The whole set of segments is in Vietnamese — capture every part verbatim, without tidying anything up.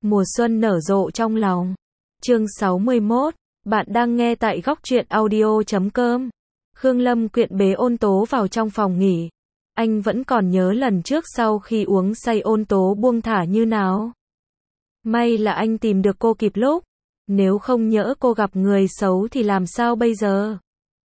Mùa xuân nở rộ trong lòng. Chương sáu mươi mốt, bạn đang nghe tại góc truyện audio chấm com. Khương Lâm Quyện bế Ôn Tố vào trong phòng nghỉ. Anh vẫn còn nhớ lần trước sau khi uống say Ôn Tố buông thả như nào. May là anh tìm được cô kịp lúc. Nếu không nhỡ cô gặp người xấu thì làm sao bây giờ?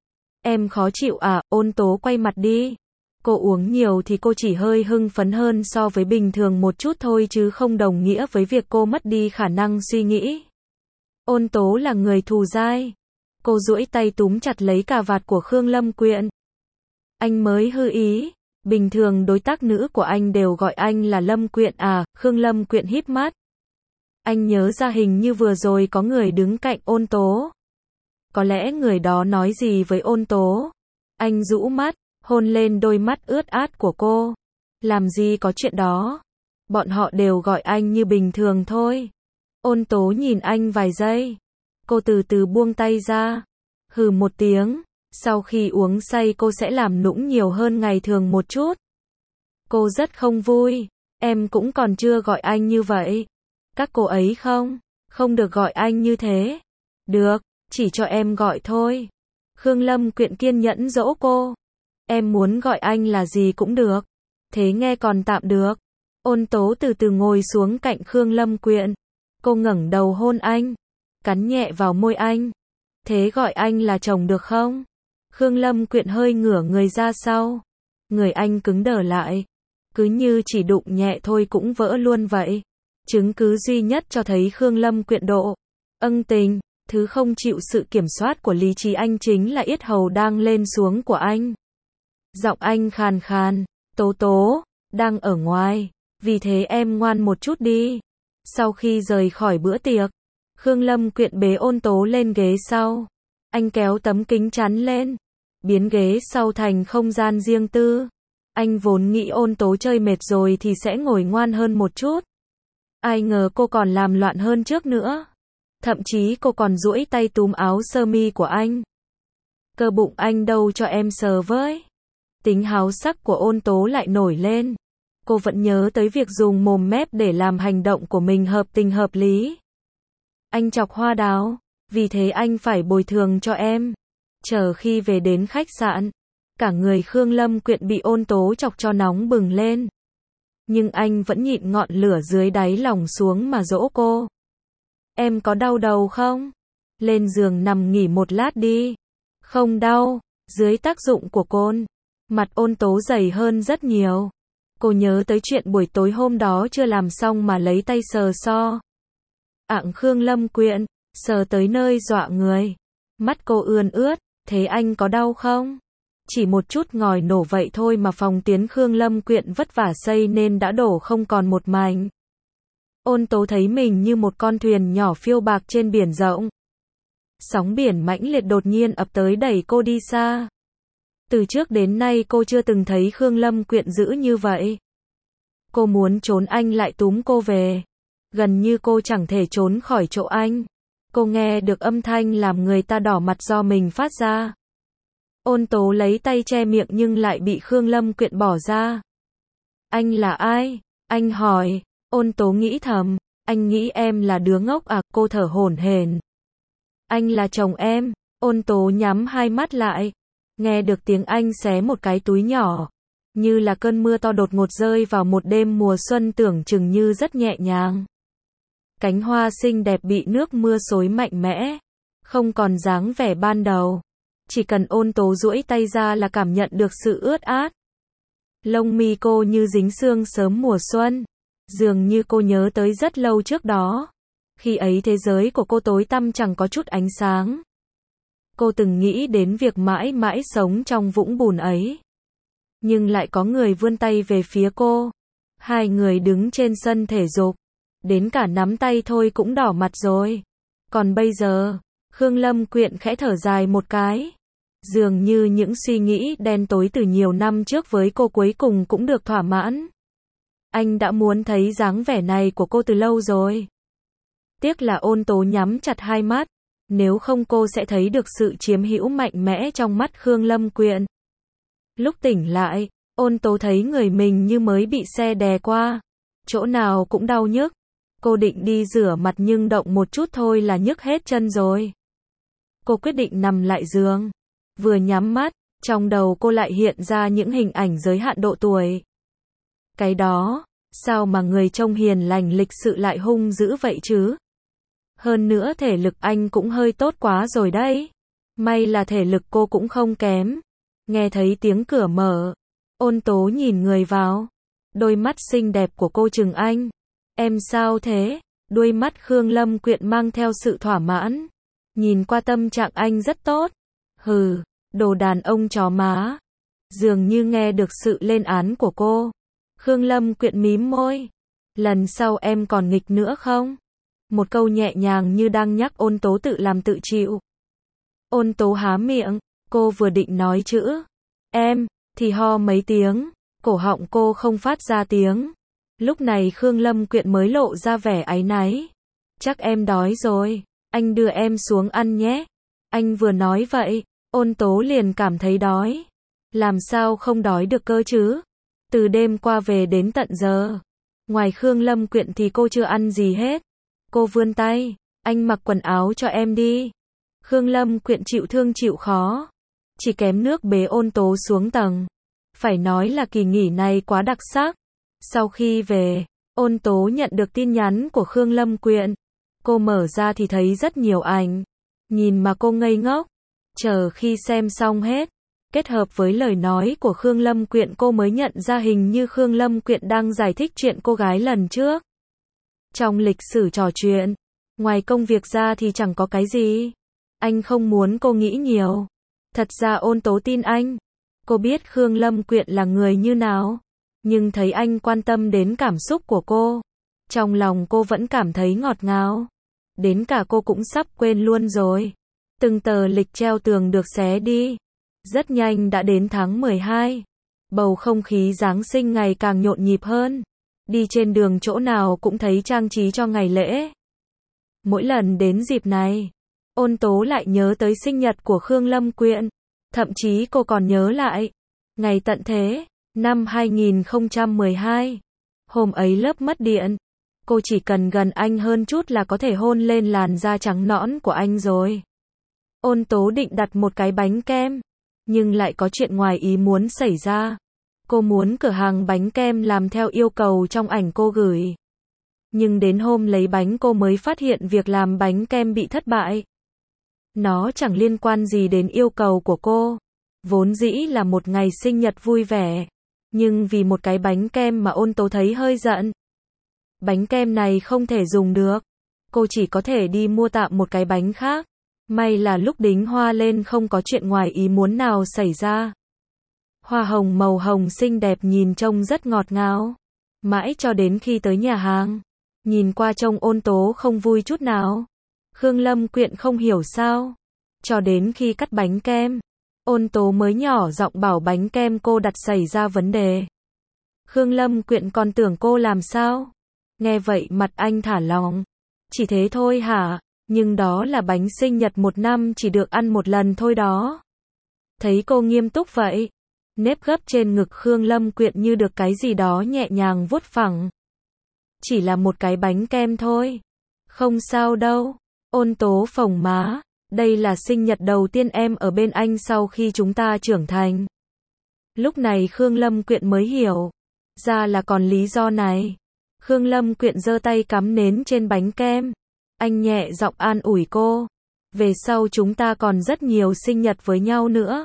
Em khó chịu à? Ôn Tố quay mặt đi. Cô uống nhiều thì cô chỉ hơi hưng phấn hơn so với bình thường một chút thôi chứ không đồng nghĩa với việc cô mất đi khả năng suy nghĩ. Ôn Tố là người thù dai. Cô duỗi tay túm chặt lấy cà vạt của Khương Lâm Quyện. Anh mới hư ý. Bình thường đối tác nữ của anh đều gọi anh là Lâm Quyện à? Khương Lâm Quyện híp mắt. Anh nhớ ra hình như vừa rồi có người đứng cạnh Ôn Tố. Có lẽ người đó nói gì với Ôn Tố. Anh rũ mắt, hôn lên đôi mắt ướt át của cô. Làm gì có chuyện đó. Bọn họ đều gọi anh như bình thường thôi. Ôn Tố nhìn anh vài giây. Cô từ từ buông tay ra. Hừ một tiếng. Sau khi uống say cô sẽ làm nũng nhiều hơn ngày thường một chút. Cô rất không vui. Em cũng còn chưa gọi anh như vậy. Các cô ấy không? Không được gọi anh như thế. Được, chỉ cho em gọi thôi. Khương Lâm Quyện kiên nhẫn dỗ cô. Em muốn gọi anh là gì cũng được. Thế nghe còn tạm được. Ôn Tố từ từ ngồi xuống cạnh Khương Lâm Quyện. Cô ngẩng đầu hôn anh. Cắn nhẹ vào môi anh. Thế gọi anh là chồng được không? Khương Lâm Quyện hơi ngửa người ra sau. Người anh cứng đờ lại. Cứ như chỉ đụng nhẹ thôi cũng vỡ luôn vậy. Chứng cứ duy nhất cho thấy Khương Lâm Quyện độ ân tình, thứ không chịu sự kiểm soát của lý trí anh chính là yết hầu đang lên xuống của anh. Giọng anh khàn khàn, Tố Tố, đang ở ngoài, vì thế em ngoan một chút đi. Sau khi rời khỏi bữa tiệc, Khương Lâm Quyện bế Ôn Tố lên ghế sau. Anh kéo tấm kính chắn lên, biến ghế sau thành không gian riêng tư. Anh vốn nghĩ Ôn Tố chơi mệt rồi thì sẽ ngồi ngoan hơn một chút. Ai ngờ cô còn làm loạn hơn trước nữa. Thậm chí cô còn duỗi tay túm áo sơ mi của anh. Cơ bụng anh đâu cho em sờ với. Tính háo sắc của Ôn Tố lại nổi lên. Cô vẫn nhớ tới việc dùng mồm mép để làm hành động của mình hợp tình hợp lý. Anh chọc hoa đào, vì thế anh phải bồi thường cho em. Chờ khi về đến khách sạn, cả người Khương Lâm Quyện bị Ôn Tố chọc cho nóng bừng lên. Nhưng anh vẫn nhịn ngọn lửa dưới đáy lòng xuống mà dỗ cô. Em có đau đầu không? Lên giường nằm nghỉ một lát đi. Không đau. Dưới tác dụng của côn, mặt Ôn Tố dày hơn rất nhiều. Cô nhớ tới chuyện buổi tối hôm đó chưa làm xong mà lấy tay sờ so. Ạng Khương Lâm Quyện, sờ tới nơi dọa người. Mắt cô ươn ướt, thế anh có đau không? Chỉ một chút ngòi nổ vậy thôi mà phòng tiến Khương Lâm Quyện vất vả xây nên đã đổ không còn một mảnh. Ôn Tố thấy mình như một con thuyền nhỏ phiêu bạc trên biển rộng. Sóng biển mãnh liệt đột nhiên ập tới đẩy cô đi xa. Từ trước đến nay cô chưa từng thấy Khương Lâm Quyện dữ như vậy. Cô muốn trốn anh lại túm cô về. Gần như cô chẳng thể trốn khỏi chỗ anh. Cô nghe được âm thanh làm người ta đỏ mặt do mình phát ra. Ôn Tố lấy tay che miệng nhưng lại bị Khương Lâm Quyện bỏ ra. Anh là ai? Anh hỏi. Ôn Tố nghĩ thầm. Anh nghĩ em là đứa ngốc à? Cô thở hổn hển. Anh là chồng em. Ôn Tố nhắm hai mắt lại. Nghe được tiếng anh xé một cái túi nhỏ. Như là cơn mưa to đột ngột rơi vào một đêm mùa xuân tưởng chừng như rất nhẹ nhàng. Cánh hoa xinh đẹp bị nước mưa xối mạnh mẽ. Không còn dáng vẻ ban đầu. Chỉ cần Ôn Tố duỗi tay ra là cảm nhận được sự ướt át. Lông mi cô như dính sương sớm mùa xuân. Dường như cô nhớ tới rất lâu trước đó. Khi ấy thế giới của cô tối tăm chẳng có chút ánh sáng. Cô từng nghĩ đến việc mãi mãi sống trong vũng bùn ấy. Nhưng lại có người vươn tay về phía cô. Hai người đứng trên sân thể dục. Đến cả nắm tay thôi cũng đỏ mặt rồi. Còn bây giờ, Khương Lâm Quyện khẽ thở dài một cái. Dường như những suy nghĩ đen tối từ nhiều năm trước với cô cuối cùng cũng được thỏa mãn. Anh đã muốn thấy dáng vẻ này của cô từ lâu rồi. Tiếc là Ôn Tố nhắm chặt hai mắt. Nếu không cô sẽ thấy được sự chiếm hữu mạnh mẽ trong mắt Khương Lâm Quyện. Lúc tỉnh lại, Ôn Tố thấy người mình như mới bị xe đè qua. Chỗ nào cũng đau nhức. Cô định đi rửa mặt nhưng động một chút thôi là nhức hết chân rồi. Cô quyết định nằm lại giường. Vừa nhắm mắt, trong đầu cô lại hiện ra những hình ảnh giới hạn độ tuổi. Cái đó, sao mà người trông hiền lành lịch sự lại hung dữ vậy chứ? Hơn nữa thể lực anh cũng hơi tốt quá rồi đấy. May là thể lực cô cũng không kém. Nghe thấy tiếng cửa mở, Ôn Tố nhìn người vào. Đôi mắt xinh đẹp của cô trừng anh. Em sao thế? Đuôi mắt Khương Lâm Quyện mang theo sự thỏa mãn. Nhìn qua tâm trạng anh rất tốt. Hừ, đồ đàn ông chó má. Dường như nghe được sự lên án của cô. Khương Lâm Quyện mím môi. Lần sau em còn nghịch nữa không? Một câu nhẹ nhàng như đang nhắc Ôn Tố tự làm tự chịu. Ôn Tố há miệng, cô vừa định nói chữ em, thì ho mấy tiếng, cổ họng cô không phát ra tiếng. Lúc này Khương Lâm Quyện mới lộ ra vẻ áy náy. Chắc em đói rồi, anh đưa em xuống ăn nhé. Anh vừa nói vậy, Ôn Tố liền cảm thấy đói. Làm sao không đói được cơ chứ? Từ đêm qua về đến tận giờ, ngoài Khương Lâm Quyện thì cô chưa ăn gì hết. Cô vươn tay, anh mặc quần áo cho em đi. Khương Lâm Quyện chịu thương chịu khó, chỉ kém nước bế Ôn Tố xuống tầng. Phải nói là kỳ nghỉ này quá đặc sắc. Sau khi về, Ôn Tố nhận được tin nhắn của Khương Lâm Quyện. Cô mở ra thì thấy rất nhiều ảnh. Nhìn mà cô ngây ngốc. Chờ khi xem xong hết, kết hợp với lời nói của Khương Lâm Quyện cô mới nhận ra hình như Khương Lâm Quyện đang giải thích chuyện cô gái lần trước. Trong lịch sử trò chuyện, ngoài công việc ra thì chẳng có cái gì. Anh không muốn cô nghĩ nhiều. Thật ra Ôn Tố tin anh. Cô biết Khương Lâm Quyện là người như nào. Nhưng thấy anh quan tâm đến cảm xúc của cô. Trong lòng cô vẫn cảm thấy ngọt ngào. Đến cả cô cũng sắp quên luôn rồi. Từng tờ lịch treo tường được xé đi. Rất nhanh đã đến tháng mười hai. Bầu không khí Giáng sinh ngày càng nhộn nhịp hơn. Đi trên đường chỗ nào cũng thấy trang trí cho ngày lễ. Mỗi lần đến dịp này, Ôn Tố lại nhớ tới sinh nhật của Khương Lâm Quyện. Thậm chí cô còn nhớ lại. Ngày tận thế, năm hai nghìn không trăm mười hai. Hôm ấy lớp mất điện. Cô chỉ cần gần anh hơn chút là có thể hôn lên làn da trắng nõn của anh rồi. Ôn Tố định đặt một cái bánh kem. Nhưng lại có chuyện ngoài ý muốn xảy ra. Cô muốn cửa hàng bánh kem làm theo yêu cầu trong ảnh cô gửi. Nhưng đến hôm lấy bánh cô mới phát hiện việc làm bánh kem bị thất bại. Nó chẳng liên quan gì đến yêu cầu của cô. Vốn dĩ là một ngày sinh nhật vui vẻ. Nhưng vì một cái bánh kem mà Ôn Tố thấy hơi giận. Bánh kem này không thể dùng được. Cô chỉ có thể đi mua tạm một cái bánh khác. May là lúc đính hoa lên không có chuyện ngoài ý muốn nào xảy ra. Hoa hồng màu hồng xinh đẹp nhìn trông rất ngọt ngào. Mãi cho đến khi tới nhà hàng. Nhìn qua trông Ôn Tố không vui chút nào. Khương Lâm Quyện không hiểu sao. Cho đến khi cắt bánh kem, Ôn Tố mới nhỏ giọng bảo bánh kem cô đặt xảy ra vấn đề. Khương Lâm Quyện còn tưởng cô làm sao. Nghe vậy mặt anh thả lỏng. Chỉ thế thôi hả? Nhưng đó là bánh sinh nhật một năm chỉ được ăn một lần thôi đó. Thấy cô nghiêm túc vậy, nếp gấp trên ngực Khương Lâm Quyện như được cái gì đó nhẹ nhàng vuốt phẳng. Chỉ là một cái bánh kem thôi. Không sao đâu. Ôn Tố phồng má. Đây là sinh nhật đầu tiên em ở bên anh sau khi chúng ta trưởng thành. Lúc này Khương Lâm Quyện mới hiểu. Ra là còn lý do này. Khương Lâm Quyện giơ tay cắm nến trên bánh kem. Anh nhẹ giọng an ủi cô. Về sau chúng ta còn rất nhiều sinh nhật với nhau nữa.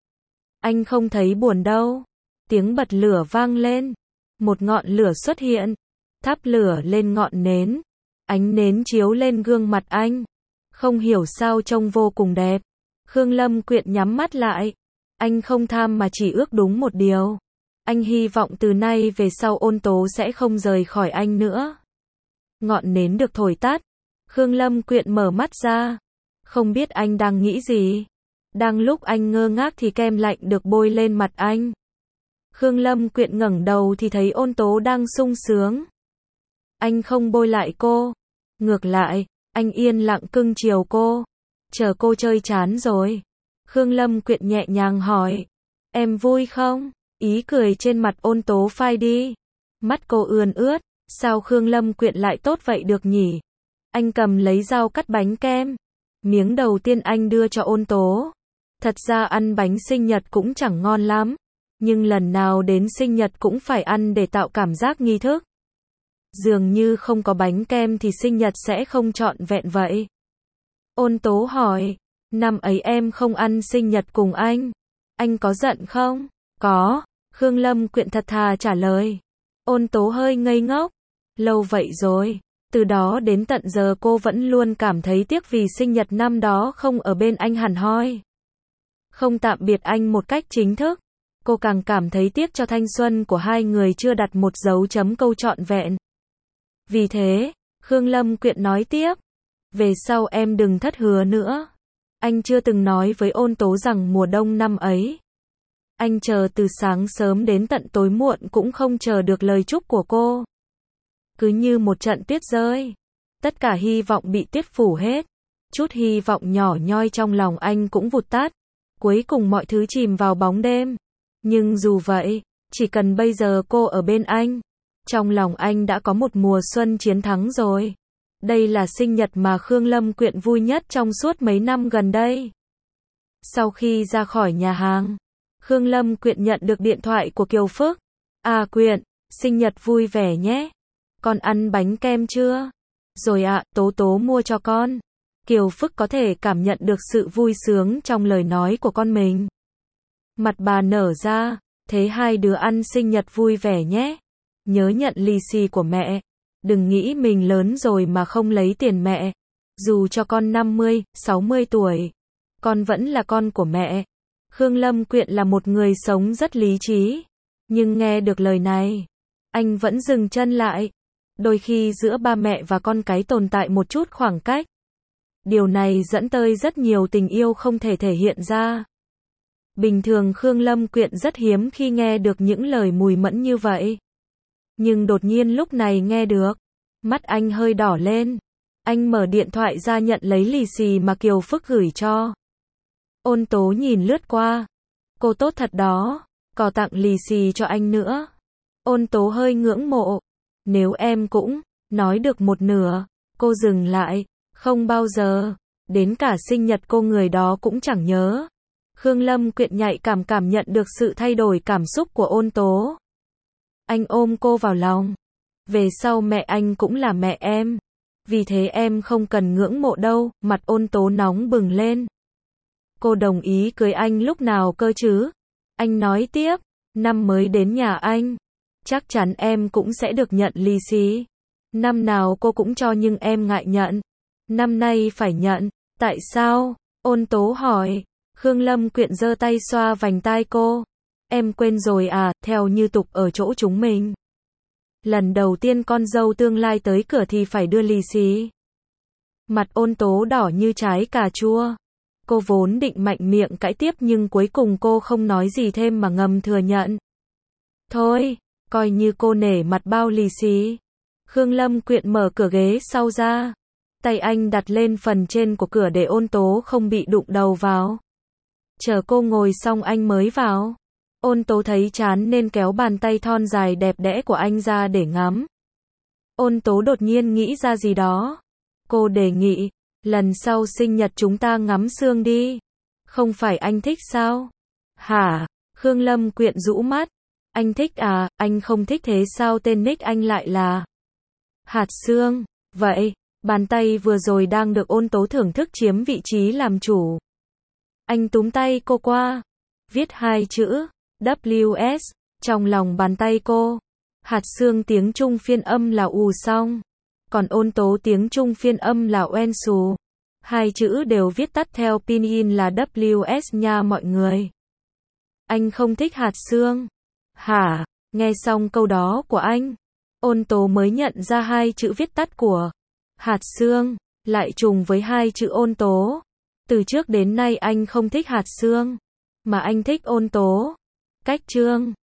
Anh không thấy buồn đâu. Tiếng bật lửa vang lên. Một ngọn lửa xuất hiện. Thắp lửa lên ngọn nến. Ánh nến chiếu lên gương mặt anh. Không hiểu sao trông vô cùng đẹp. Khương Lâm Quyện nhắm mắt lại. Anh không tham mà chỉ ước đúng một điều. Anh hy vọng từ nay về sau Ôn Tố sẽ không rời khỏi anh nữa. Ngọn nến được thổi tắt. Khương Lâm Quyện mở mắt ra. Không biết anh đang nghĩ gì. Đang lúc anh ngơ ngác thì kem lạnh được bôi lên mặt anh. Khương Lâm Quyện ngẩng đầu thì thấy Ôn Tố đang sung sướng. Anh không bôi lại cô. Ngược lại, anh yên lặng cưng chiều cô. Chờ cô chơi chán rồi. Khương Lâm Quyện nhẹ nhàng hỏi. Em vui không? Ý cười trên mặt Ôn Tố phai đi. Mắt cô ươn ướt. Sao Khương Lâm Quyện lại tốt vậy được nhỉ? Anh cầm lấy dao cắt bánh kem. Miếng đầu tiên anh đưa cho Ôn Tố. Thật ra ăn bánh sinh nhật cũng chẳng ngon lắm. Nhưng lần nào đến sinh nhật cũng phải ăn để tạo cảm giác nghi thức. Dường như không có bánh kem thì sinh nhật sẽ không trọn vẹn vậy. Ôn Tố hỏi, năm ấy em không ăn sinh nhật cùng anh. Anh có giận không? Có, Khương Lâm Quyện thật thà trả lời. Ôn Tố hơi ngây ngốc. Lâu vậy rồi. Từ đó đến tận giờ cô vẫn luôn cảm thấy tiếc vì sinh nhật năm đó không ở bên anh hẳn hoi. Không tạm biệt anh một cách chính thức. Cô càng cảm thấy tiếc cho thanh xuân của hai người chưa đặt một dấu chấm câu trọn vẹn. Vì thế, Khương Lâm Quyện nói tiếp. Về sau em đừng thất hứa nữa. Anh chưa từng nói với Ôn Tố rằng mùa đông năm ấy. Anh chờ từ sáng sớm đến tận tối muộn cũng không chờ được lời chúc của cô. Cứ như một trận tuyết rơi. Tất cả hy vọng bị tuyết phủ hết. Chút hy vọng nhỏ nhoi trong lòng anh cũng vụt tắt. Cuối cùng mọi thứ chìm vào bóng đêm. Nhưng dù vậy, chỉ cần bây giờ cô ở bên anh, trong lòng anh đã có một mùa xuân chiến thắng rồi. Đây là sinh nhật mà Khương Lâm Quyện vui nhất trong suốt mấy năm gần đây. Sau khi ra khỏi nhà hàng, Khương Lâm Quyện nhận được điện thoại của Kiều Phước. À Quyện, sinh nhật vui vẻ nhé. Con ăn bánh kem chưa? Rồi ạ, à, Tố Tố mua cho con. Kiều Phước có thể cảm nhận được sự vui sướng trong lời nói của con mình. Mặt bà nở ra, thế hai đứa ăn sinh nhật vui vẻ nhé. Nhớ nhận lì xì của mẹ. Đừng nghĩ mình lớn rồi mà không lấy tiền mẹ. Dù cho con năm mươi, sáu mươi tuổi, con vẫn là con của mẹ. Khương Lâm Quyện là một người sống rất lý trí. Nhưng nghe được lời này, anh vẫn dừng chân lại. Đôi khi giữa ba mẹ và con cái tồn tại một chút khoảng cách. Điều này dẫn tới rất nhiều tình yêu không thể thể hiện ra. Bình thường Khương Lâm Quyện rất hiếm khi nghe được những lời mùi mẫn như vậy. Nhưng đột nhiên lúc này nghe được. Mắt anh hơi đỏ lên. Anh mở điện thoại ra nhận lấy lì xì mà Kiều Phước gửi cho. Ôn Tố nhìn lướt qua. Cô tốt thật đó. Có tặng lì xì cho anh nữa. Ôn Tố hơi ngưỡng mộ. Nếu em cũng nói được một nửa. Cô dừng lại. Không bao giờ. Đến cả sinh nhật cô người đó cũng chẳng nhớ. Khương Lâm Quyện nhạy cảm cảm nhận được sự thay đổi cảm xúc của Ôn Tố. Anh ôm cô vào lòng. Về sau mẹ anh cũng là mẹ em. Vì thế em không cần ngưỡng mộ đâu. Mặt Ôn Tố nóng bừng lên. Cô đồng ý cưới anh lúc nào cơ chứ? Anh nói tiếp. Năm mới đến nhà anh. Chắc chắn em cũng sẽ được nhận lì xì. Năm nào cô cũng cho nhưng em ngại nhận. Năm nay phải nhận. Tại sao? Ôn Tố hỏi. Khương Lâm Quyện giơ tay xoa vành tai cô. Em quên rồi à, theo như tục ở chỗ chúng mình. Lần đầu tiên con dâu tương lai tới cửa thì phải đưa lì xì. Mặt Ôn Tố đỏ như trái cà chua. Cô vốn định mạnh miệng cãi tiếp nhưng cuối cùng cô không nói gì thêm mà ngầm thừa nhận. Thôi, coi như cô nể mặt bao lì xì. Khương Lâm Quyện mở cửa ghế sau ra. Tay anh đặt lên phần trên của cửa để Ôn Tố không bị đụng đầu vào. Chờ cô ngồi xong anh mới vào. Ôn Tố thấy chán nên kéo bàn tay thon dài đẹp đẽ của anh ra để ngắm. Ôn Tố đột nhiên nghĩ ra gì đó. Cô đề nghị, lần sau sinh nhật chúng ta ngắm sương đi. Không phải anh thích sao? Hả? Khương Lâm Quyện rũ mắt. Anh thích à, anh không thích thế sao tên nick anh lại là Hạt Sương. Vậy, bàn tay vừa rồi đang được Ôn Tố thưởng thức chiếm vị trí làm chủ. Anh túm tay cô qua. Viết hai chữ W S trong lòng bàn tay cô. Hạt Sương tiếng Trung phiên âm là ù song. Còn Ôn Tố tiếng Trung phiên âm là oen xù. Hai chữ đều viết tắt theo pinyin là W S nha mọi người. Anh không thích hạt sương. Hả? Nghe xong câu đó của anh, Ôn Tố mới nhận ra hai chữ viết tắt của hạt sương lại trùng với hai chữ Ôn Tố. Từ trước đến nay anh không thích hạt sương, mà anh thích Ôn Tố. Cách chương